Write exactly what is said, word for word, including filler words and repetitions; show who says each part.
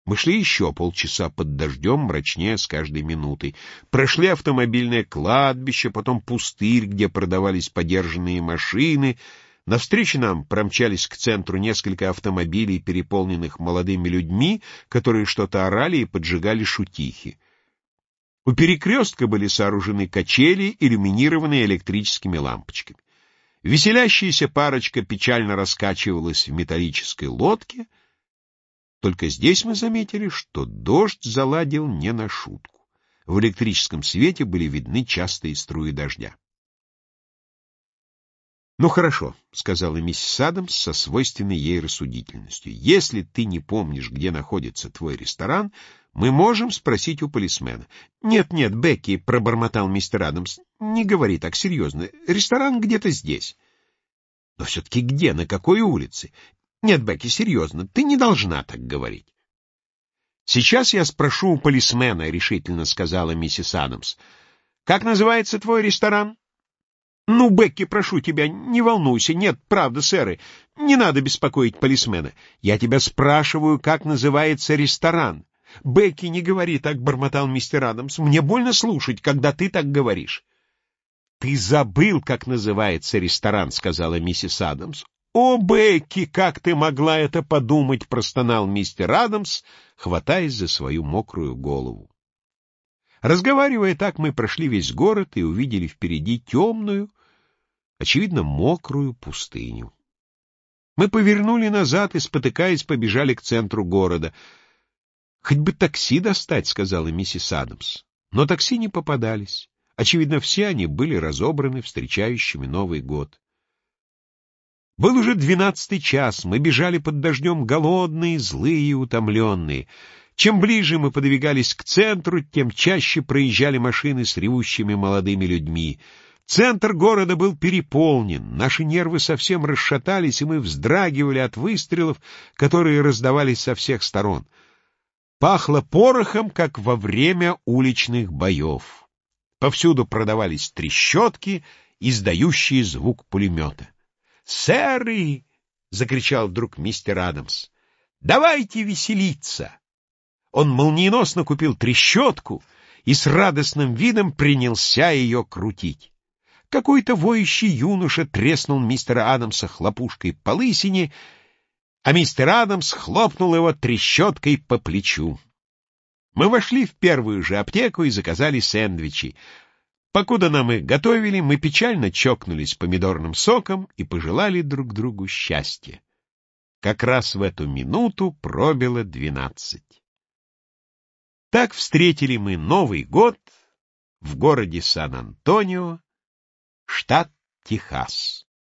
Speaker 1: Мы шли еще полчаса под дождем, мрачнее с каждой минутой. Прошли автомобильное кладбище, потом пустырь, где продавались подержанные машины. Навстречу нам промчались к центру несколько автомобилей, переполненных молодыми людьми, которые что-то орали и поджигали шутихи. У перекрестка были сооружены качели, иллюминированные электрическими лампочками. Веселящаяся парочка печально раскачивалась в металлической лодке. Только здесь мы заметили, что дождь заладил не на шутку. В электрическом свете были видны частые струи дождя. «Ну хорошо», — сказала миссис Адамс со свойственной ей рассудительностью. «Если ты не помнишь, где находится твой ресторан, мы можем спросить у полисмена». «Нет-нет, Бекки», — пробормотал мистер Адамс, — «не говори так серьезно. Ресторан где-то здесь». «Но все-таки где? На какой улице?» «Нет, Бекки, серьезно, ты не должна так говорить». «Сейчас я спрошу у полисмена», — решительно сказала миссис Адамс. «Как называется твой ресторан?» «Ну, Бекки, прошу тебя, не волнуйся. Нет, правда, сэры, не надо беспокоить полисмена. Я тебя спрашиваю, как называется ресторан». «Бекки, не говори так», — бормотал мистер Адамс. «Мне больно слушать, когда ты так говоришь». «Ты забыл, как называется ресторан», — сказала миссис Адамс. «О, Бекки, как ты могла это подумать?» — простонал мистер Адамс, хватаясь за свою мокрую голову. Разговаривая так, мы прошли весь город и увидели впереди темную, очевидно, мокрую пустыню. Мы повернули назад и, спотыкаясь, побежали к центру города. «Хоть бы такси достать», — сказала миссис Адамс. Но такси не попадались. Очевидно, все они были разобраны встречающими Новый год. Был уже двенадцатый час, мы бежали под дождем голодные, злые и утомленные. Чем ближе мы подвигались к центру, тем чаще проезжали машины с ревущими молодыми людьми. Центр города был переполнен, наши нервы совсем расшатались, и мы вздрагивали от выстрелов, которые раздавались со всех сторон. Пахло порохом, как во время уличных боев. Повсюду продавались трещотки, издающие звук пулемета. «Сэры!» — закричал вдруг мистер Адамс. «Давайте веселиться!» Он молниеносно купил трещотку и с радостным видом принялся ее крутить. Какой-то воющий юноша треснул мистера Адамса хлопушкой по лысине, а мистер Адамс хлопнул его трещоткой по плечу. Мы вошли в первую же аптеку и заказали сэндвичи. Покуда нам их готовили, мы печально чокнулись помидорным соком и пожелали друг другу счастья. Как раз в эту минуту пробило двенадцать. Так встретили мы Новый год в городе Сан-Антонио, штат Техас.